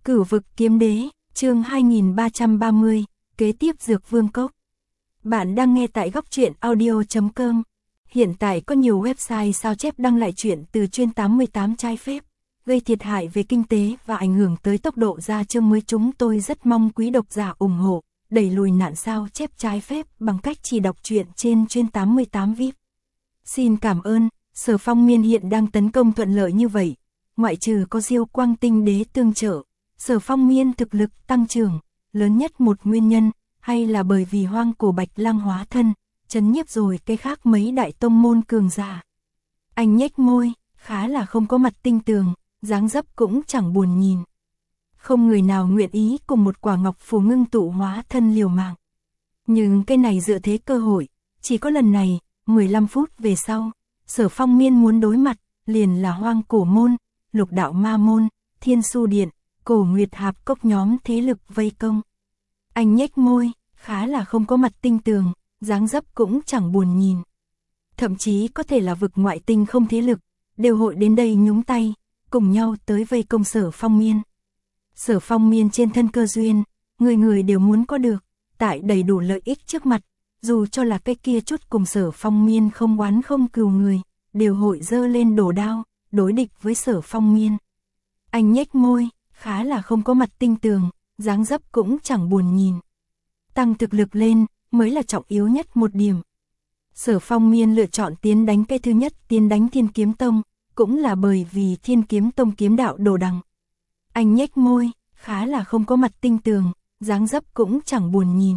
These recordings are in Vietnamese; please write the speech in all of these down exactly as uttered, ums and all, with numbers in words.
Cửu vực kiếm đế, chương hai nghìn ba trăm ba mươi, kế tiếp Dược Vương Cốc. Bạn đang nghe tại góc truyện audio chấm com. Hiện tại có nhiều website sao chép đăng lại truyện từ chuyên tám mươi tám trái phép, gây thiệt hại về kinh tế và ảnh hưởng tới tốc độ ra chương mới. Chúng tôi rất mong quý độc giả ủng hộ, đẩy lùi nạn sao chép trái phép bằng cách chỉ đọc truyện trên chuyên tám mươi tám vi ai pi. Xin cảm ơn. Sở Phong Miên hiện đang tấn công thuận lợi như vậy, ngoại trừ có Diêu Quang Tinh Đế tương trợ, Sở Phong Miên thực lực tăng trưởng, lớn nhất một nguyên nhân, hay là bởi vì Hoang Cổ Bạch Lang hóa thân, chấn nhiếp rồi cái khác mấy đại tông môn cường giả. Anh nhếch môi, khá là không có mặt tinh tường, dáng dấp cũng chẳng buồn nhìn. Không người nào nguyện ý cùng một quả ngọc phù ngưng tụ hóa thân liều mạng. Nhưng cái này dựa thế cơ hội, chỉ có lần này, mười lăm phút về sau, Sở Phong Miên muốn đối mặt, liền là Hoang Cổ Môn, Lục Đạo Ma Môn, Thiên Su Điện, Cổ Nguyệt Hạp Cốc nhóm thế lực vây công. Anh nhếch môi, khá là không có mặt tinh tường, dáng dấp cũng chẳng buồn nhìn. Thậm chí có thể là vực ngoại tinh không thế lực, đều hội đến đây nhúng tay, cùng nhau tới vây công Sở Phong Miên. Sở Phong Miên trên thân cơ duyên, người người đều muốn có được, tại đầy đủ lợi ích trước mặt, dù cho là cái kia chút cùng Sở Phong Miên không oán không cừu người, đều hội dơ lên đổ đao, đối địch với Sở Phong Miên. Anh nhếch môi, khá là không có mặt tinh tường, dáng dấp cũng chẳng buồn nhìn. Tăng thực lực lên, mới là trọng yếu nhất một điểm. Sở Phong Miên lựa chọn tiến đánh cái thứ nhất, tiến đánh Thiên Kiếm Tông, cũng là bởi vì Thiên Kiếm Tông kiếm đạo đồ đằng. Anh nhếch môi, khá là không có mặt tinh tường, dáng dấp cũng chẳng buồn nhìn.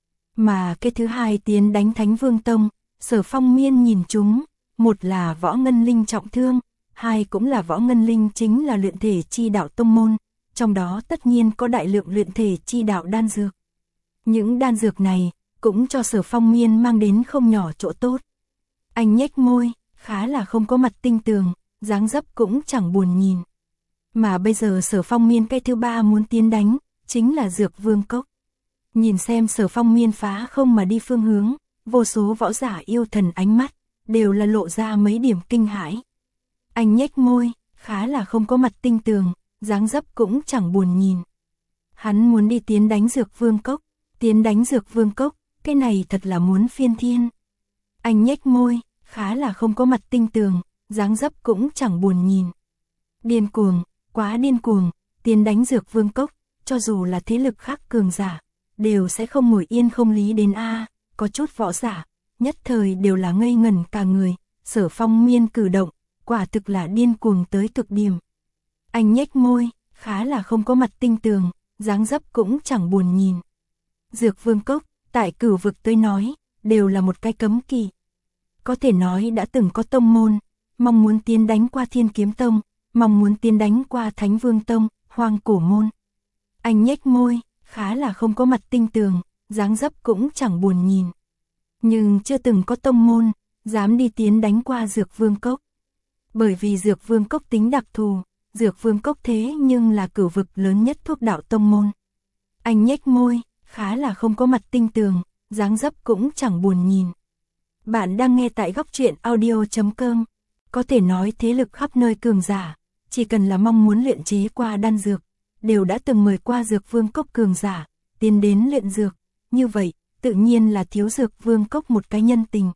Mà cái thứ hai tiến đánh Thánh Vương Tông, Sở Phong Miên nhìn chúng, một là Võ Ngân Linh trọng thương, hai cũng là Võ Ngân Linh chính là luyện thể chi đạo tông môn, trong đó tất nhiên có đại lượng luyện thể chi đạo đan dược. Những đan dược này, cũng cho Sở Phong Miên mang đến không nhỏ chỗ tốt. Anh nhếch môi, khá là không có mặt tinh tường, dáng dấp cũng chẳng buồn nhìn. Mà bây giờ Sở Phong Miên cái thứ ba muốn tiến đánh, chính là Dược Vương Cốc. Nhìn xem Sở Phong Miên phá không mà đi phương hướng, vô số võ giả yêu thần ánh mắt, đều là lộ ra mấy điểm kinh hãi. Anh nhếch môi, khá là không có mặt tinh tường, dáng dấp cũng chẳng buồn nhìn. Hắn muốn đi tiến đánh Dược Vương Cốc, tiến đánh Dược Vương Cốc, cái này thật là muốn phiên thiên. Anh nhếch môi, khá là không có mặt tinh tường, dáng dấp cũng chẳng buồn nhìn. Điên cuồng, quá điên cuồng, tiến đánh Dược Vương Cốc, cho dù là thế lực khác cường giả, đều sẽ không ngồi yên không lý đến a. Có chút võ giả, nhất thời đều là ngây ngẩn cả người. Sở Phong Miên cử động, quả thực là điên cuồng tới cực điểm. Anh nhếch môi, khá là không có mặt tinh tường, dáng dấp cũng chẳng buồn nhìn. Dược Vương Cốc, tại cửu vực tới nói, đều là một cái cấm kỵ. Có thể nói đã từng có tông môn, mong muốn tiến đánh qua Thiên Kiếm Tông, mong muốn tiến đánh qua Thánh Vương Tông, Hoang Cổ Môn. Anh nhếch môi, khá là không có mặt tinh tường, dáng dấp cũng chẳng buồn nhìn. Nhưng chưa từng có tông môn, dám đi tiến đánh qua Dược Vương Cốc. Bởi vì Dược Vương Cốc tính đặc thù, Dược Vương Cốc thế nhưng là cửu vực lớn nhất thuốc đạo tông môn. Anh nhếch môi, khá là không có mặt tinh tường, dáng dấp cũng chẳng buồn nhìn. Bạn đang nghe tại góc truyện audio chấm com. Có thể nói thế lực khắp nơi cường giả, chỉ cần là mong muốn luyện chế qua đan dược, đều đã từng mời qua Dược Vương Cốc cường giả, tiến đến luyện dược. Như vậy, tự nhiên là thiếu Dược Vương Cốc một cái nhân tình.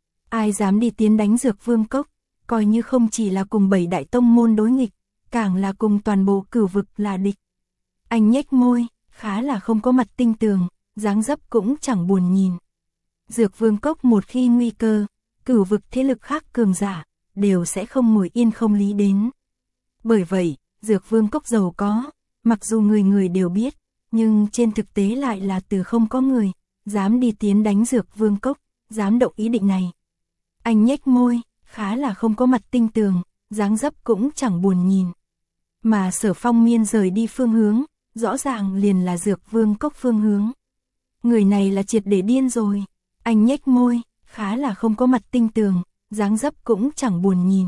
Ai dám đi tiến đánh Dược Vương Cốc, coi như không chỉ là cùng bảy đại tông môn đối nghịch, càng là cùng toàn bộ cửu vực là địch. Anh nhếch môi, khá là không có mặt tinh tường, dáng dấp cũng chẳng buồn nhìn. Dược Vương Cốc một khi nguy cơ, cửu vực thế lực khác cường giả, đều sẽ không ngồi yên không lý đến. Bởi vậy, Dược Vương Cốc giàu có, mặc dù người người đều biết, nhưng trên thực tế lại là từ không có người, dám đi tiến đánh Dược Vương Cốc, dám động ý định này. Anh nhếch môi, khá là không có mặt tinh tường, dáng dấp cũng chẳng buồn nhìn. Mà Sở Phong Miên rời đi phương hướng, rõ ràng liền là Dược Vương Cốc phương hướng. Người này là triệt để điên rồi. Anh nhếch môi, khá là không có mặt tinh tường, dáng dấp cũng chẳng buồn nhìn.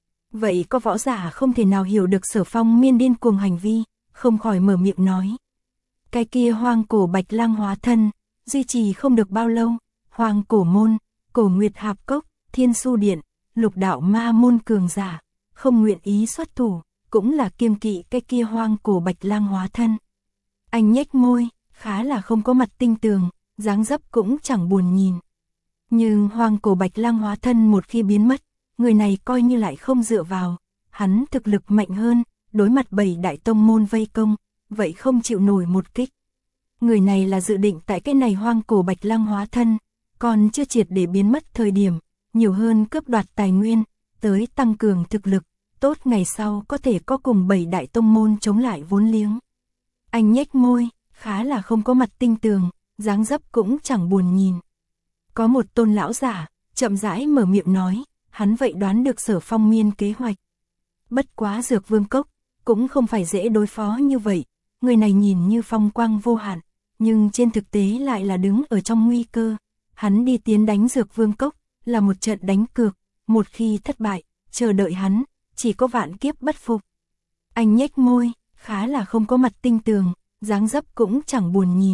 Vậy có võ giả không thể nào hiểu được Sở Phong Miên điên cuồng hành vi, không khỏi mở miệng nói. Cái kia Hoang Cổ Bạch Lang hóa thân, duy trì không được bao lâu, Hoang Cổ Môn, Cổ Nguyệt Hạp Cốc, Thiên Su Điện, Lục Đạo Ma Môn cường giả, không nguyện ý xuất thủ, cũng là kiêng kỵ cái kia hoang cổ bạch lang hóa thân. Anh nhếch môi, khá là không có mặt tinh tường, dáng dấp cũng chẳng buồn nhìn. Nhưng hoang cổ bạch lang hóa thân một khi biến mất, người này coi như lại không dựa vào, hắn thực lực mạnh hơn, đối mặt bảy đại tông môn vây công, vậy không chịu nổi một kích. Người này là dự định tại cái này hoang cổ bạch lang hóa thân, còn chưa triệt để biến mất thời điểm, nhiều hơn cướp đoạt tài nguyên, tới tăng cường thực lực, tốt ngày sau có thể có cùng bảy đại tông môn chống lại vốn liếng. Anh nhếch môi, khá là không có mặt tinh tường, dáng dấp cũng chẳng buồn nhìn. Có một tôn lão giả, chậm rãi mở miệng nói, hắn vậy đoán được Sở Phong Miên kế hoạch. Bất quá Dược Vương Cốc, cũng không phải dễ đối phó như vậy, người này nhìn như phong quang vô hạn, nhưng trên thực tế lại là đứng ở trong nguy cơ. Hắn đi tiến đánh Dược Vương Cốc, là một trận đánh cược, một khi thất bại, chờ đợi hắn, chỉ có vạn kiếp bất phục. Anh nhếch môi, khá là không có mặt tinh tường, dáng dấp cũng chẳng buồn nhìn.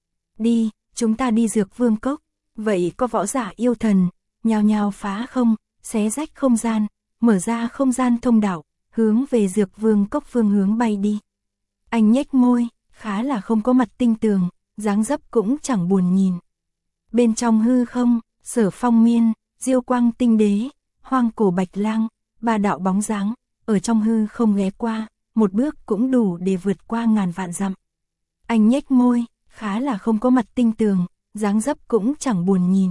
Đi, chúng ta đi Dược Vương Cốc, vậy có võ giả yêu thần, nhào nhào phá không, xé rách không gian, mở ra không gian thông đạo, hướng về Dược Vương Cốc phương hướng bay đi. Anh nhếch môi, khá là không có mặt tinh tường, dáng dấp cũng chẳng buồn nhìn. Bên trong hư không, Sở Phong Miên, Diêu Quang Tinh Đế, hoang cổ bạch lang, ba đạo bóng dáng, ở trong hư không ghé qua, một bước cũng đủ để vượt qua ngàn vạn dặm. Anh nhếch môi, khá là không có mặt tinh tường, dáng dấp cũng chẳng buồn nhìn.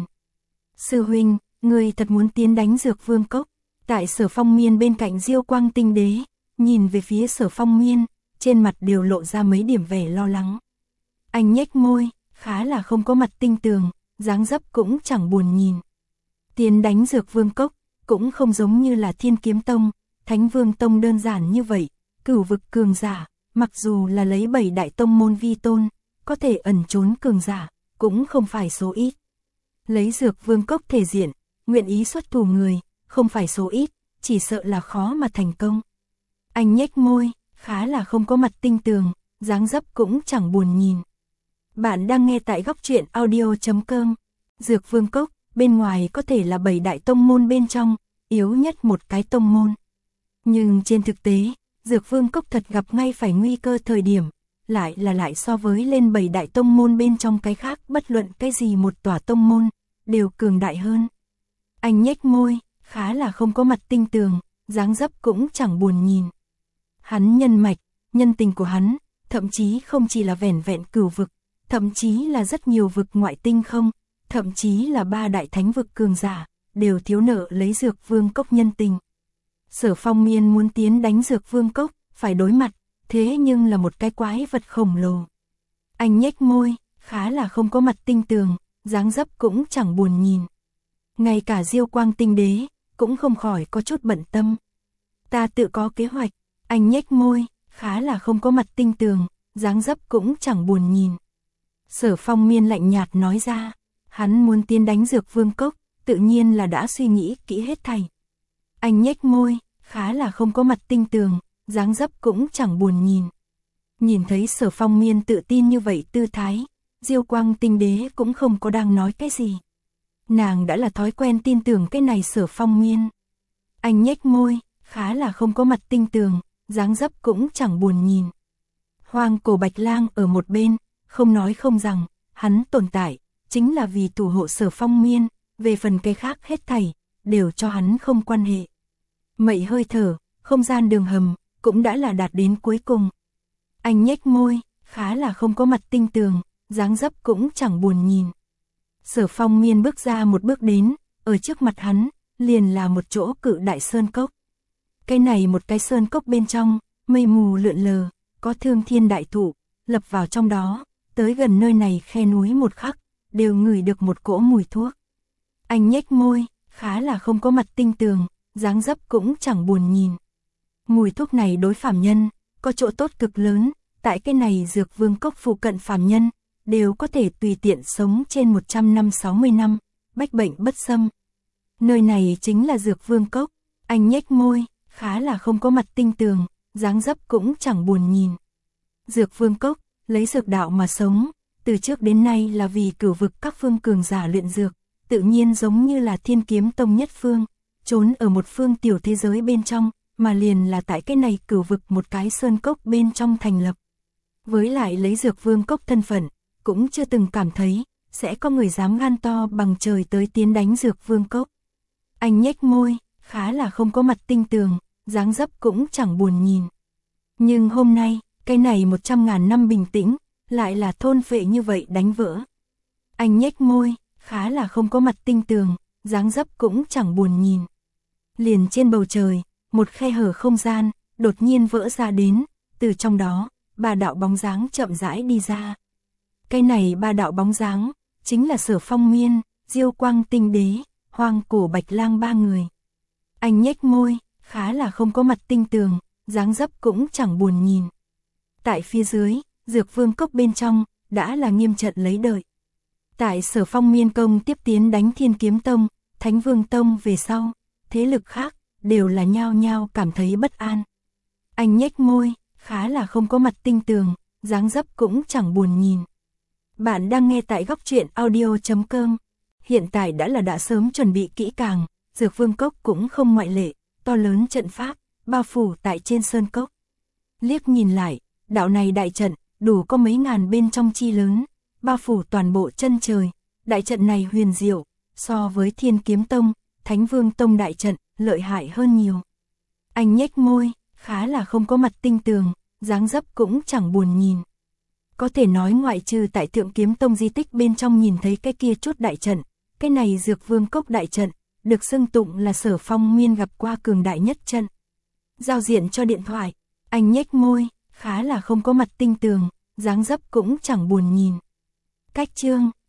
Sư huynh, người thật muốn tiến đánh Dược Vương Cốc? Tại Sở Phong Miên bên cạnh Diêu Quang Tinh Đế, nhìn về phía Sở Phong Miên, trên mặt đều lộ ra mấy điểm vẻ lo lắng. Anh nhếch môi, khá là không có mặt tinh tường, dáng dấp cũng chẳng buồn nhìn. Tiến đánh Dược Vương Cốc, cũng không giống như là Thiên Kiếm Tông, Thánh Vương Tông đơn giản như vậy, cửu vực cường giả, mặc dù là lấy bảy đại tông môn vi tôn, có thể ẩn trốn cường giả, cũng không phải số ít. Lấy Dược Vương Cốc thể diện, nguyện ý xuất thủ người, không phải số ít, chỉ sợ là khó mà thành công. Anh nhếch môi, khá là không có mặt tinh tường, dáng dấp cũng chẳng buồn nhìn. Bạn đang nghe tại góc truyện audio chấm com. Dược Vương Cốc, bên ngoài có thể là bảy đại tông môn bên trong, yếu nhất một cái tông môn. Nhưng trên thực tế, Dược Vương Cốc thật gặp ngay phải nguy cơ thời điểm, lại là lại so với lên bảy đại tông môn bên trong cái khác bất luận cái gì một tòa tông môn, đều cường đại hơn. Anh nhếch môi, khá là không có mặt tinh tường, dáng dấp cũng chẳng buồn nhìn. Hắn nhân mạch, nhân tình của hắn, thậm chí không chỉ là vẻn vẹn cửu vực, thậm chí là rất nhiều vực ngoại tinh không, thậm chí là ba đại thánh vực cường giả, đều thiếu nợ lấy Dược Vương Cốc nhân tình. Sở Phong Miên muốn tiến đánh Dược Vương Cốc, phải đối mặt, thế nhưng là một cái quái vật khổng lồ. Anh nhếch môi, khá là không có mặt tinh tường, dáng dấp cũng chẳng buồn nhìn. Ngay cả Diêu Quang Tinh Đế, cũng không khỏi có chút bận tâm. Ta tự có kế hoạch, anh nhếch môi, khá là không có mặt tinh tường, dáng dấp cũng chẳng buồn nhìn. Sở Phong Miên lạnh nhạt nói ra, hắn muốn tiến đánh Dược Vương Cốc, tự nhiên là đã suy nghĩ kỹ hết thảy. Anh nhếch môi, khá là không có mặt tinh tường, dáng dấp cũng chẳng buồn nhìn. Nhìn thấy Sở Phong Miên tự tin như vậy tư thái, Diêu Quang Tinh Đế cũng không có đang nói cái gì. Nàng đã là thói quen tin tưởng cái này Sở Phong Miên. Anh nhếch môi, khá là không có mặt tinh tường, dáng dấp cũng chẳng buồn nhìn. Hoang cổ bạch lang ở một bên, không nói không rằng, hắn tồn tại, chính là vì thủ hộ Sở Phong Miên, về phần cái khác hết thảy, đều cho hắn không quan hệ. Mậy hơi thở, không gian đường hầm, cũng đã là đạt đến cuối cùng. Anh nhếch môi, khá là không có mặt tinh tường, dáng dấp cũng chẳng buồn nhìn. Sở Phong Miên bước ra một bước đến, ở trước mặt hắn, liền là một chỗ cự đại sơn cốc. Cái này một cái sơn cốc bên trong, mây mù lượn lờ, có thương thiên đại thụ, lập vào trong đó, tới gần nơi này khe núi một khắc, đều ngửi được một cỗ mùi thuốc. Anh nhếch môi, khá là không có mặt tinh tường, dáng dấp cũng chẳng buồn nhìn. Mùi thuốc này đối phàm nhân, có chỗ tốt cực lớn, tại cái này Dược Vương Cốc phụ cận phàm nhân, đều có thể tùy tiện sống trên một trăm năm sáu mươi năm, bách bệnh bất xâm. Nơi này chính là Dược Vương Cốc, anh nhếch môi, khá là không có mặt tinh tường, dáng dấp cũng chẳng buồn nhìn. Dược Vương Cốc, lấy dược đạo mà sống, từ trước đến nay là vì cửu vực các phương cường giả luyện dược, tự nhiên giống như là Thiên Kiếm Tông nhất phương, trốn ở một phương tiểu thế giới bên trong, mà liền là tại cái này cửu vực một cái sơn cốc bên trong thành lập. Với lại lấy Dược Vương Cốc thân phận, cũng chưa từng cảm thấy, sẽ có người dám gan to bằng trời tới tiến đánh Dược Vương Cốc. Anh nhếch môi, khá là không có mặt tinh tường, dáng dấp cũng chẳng buồn nhìn. Nhưng hôm nay, cái này một trăm ngàn năm bình tĩnh, lại là thôn phệ như vậy đánh vỡ. Anh nhếch môi, khá là không có mặt tinh tường, dáng dấp cũng chẳng buồn nhìn. Liền trên bầu trời, một khe hở không gian, đột nhiên vỡ ra đến, từ trong đó, ba đạo bóng dáng chậm rãi đi ra. Cái này ba đạo bóng dáng, chính là Sở Phong Miên, Diêu Quang Tinh Đế, Hoang Cổ Bạch Lang ba người. Anh nhếch môi, khá là không có mặt tinh tường, dáng dấp cũng chẳng buồn nhìn. Tại phía dưới, Dược Vương Cốc bên trong, đã là nghiêm trận lấy đợi. Tại Sở Phong Miên công tiếp tiến đánh Thiên Kiếm Tông, Thánh Vương Tông về sau, thế lực khác, đều là nhao nhao cảm thấy bất an. Anh nhếch môi, khá là không có mặt tinh tường, dáng dấp cũng chẳng buồn nhìn. Bạn đang nghe tại góc truyện audio chấm com. Hiện tại đã là đã sớm chuẩn bị kỹ càng, Dược Vương Cốc cũng không ngoại lệ, to lớn trận pháp, bao phủ tại trên sơn cốc. Liếc nhìn lại, đạo này đại trận, đủ có mấy ngàn bên trong chi lớn, bao phủ toàn bộ chân trời. Đại trận này huyền diệu, so với Thiên Kiếm Tông, Thánh Vương Tông đại trận, lợi hại hơn nhiều. Anh nhếch môi, khá là không có mặt tinh tường, dáng dấp cũng chẳng buồn nhìn. Có thể nói ngoại trừ tại Thượng Kiếm Tông di tích bên trong nhìn thấy cái kia chút đại trận, cái này Dược Vương Cốc đại trận, được xưng tụng là Sở Phong Miên gặp qua cường đại nhất trận. Giao diện cho điện thoại, anh nhếch môi, khá là không có mặt tinh tường, dáng dấp cũng chẳng buồn nhìn. Cách chương